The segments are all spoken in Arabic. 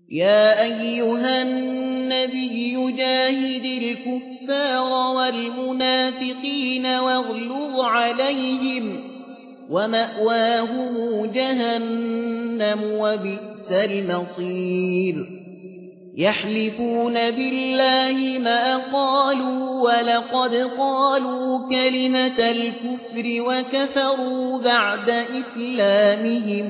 يا أيها النبي جاهد الكفار والمنافقين واغلظ عليهم ومأواهم جهنم وبئس المصير يحلفون بالله ما قالوا ولقد قالوا كلمة الكفر وكفروا بعد إسلامهم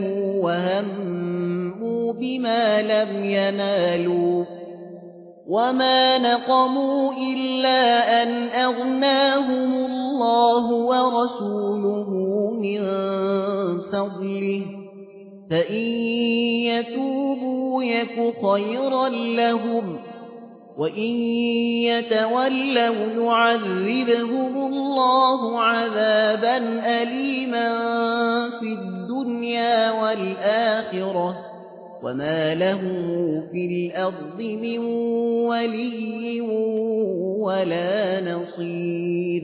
وهموا بما لم ينالوا وما نقموا إلا أن أغناهم الله ورسوله من فضله فإن يتوبوا يك خيرا لهم وإن يتولوا يعذبهم الله عذابا أليما في الدنيا والآخرة وما لهم في الأرض من ولي ولا نصير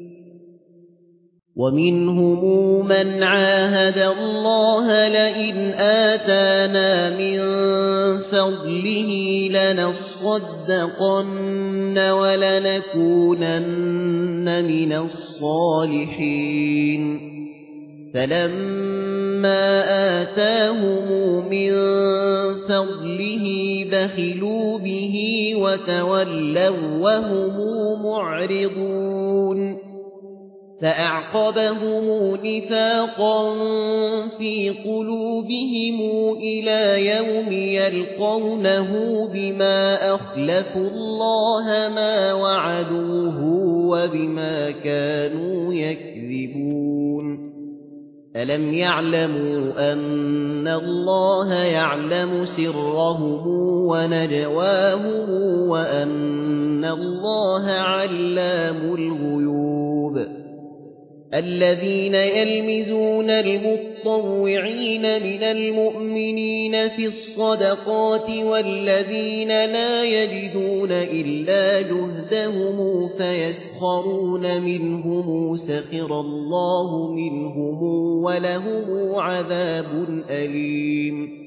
ومنهم من عاهد الله لئن آتانا من فضله لنصدقن ولنكونن من الصالحين فلما آتاهم من فضله بخلوا به وتولوا وهم معرضون فأعقبهم نفاقا في قلوبهم إلى يوم يلقونه بما أخلفوا الله ما وعدوه وبما كانوا يكذبون ألم يعلموا أن الله يعلم سرهم ونجواهم وأن الله علام الغيوب الذين يلمزون المطوعين من المؤمنين في الصدقات والذين لا يجدون إلا جهدهم فيسخرون منهم سخر الله منهم ولهم عذاب أليم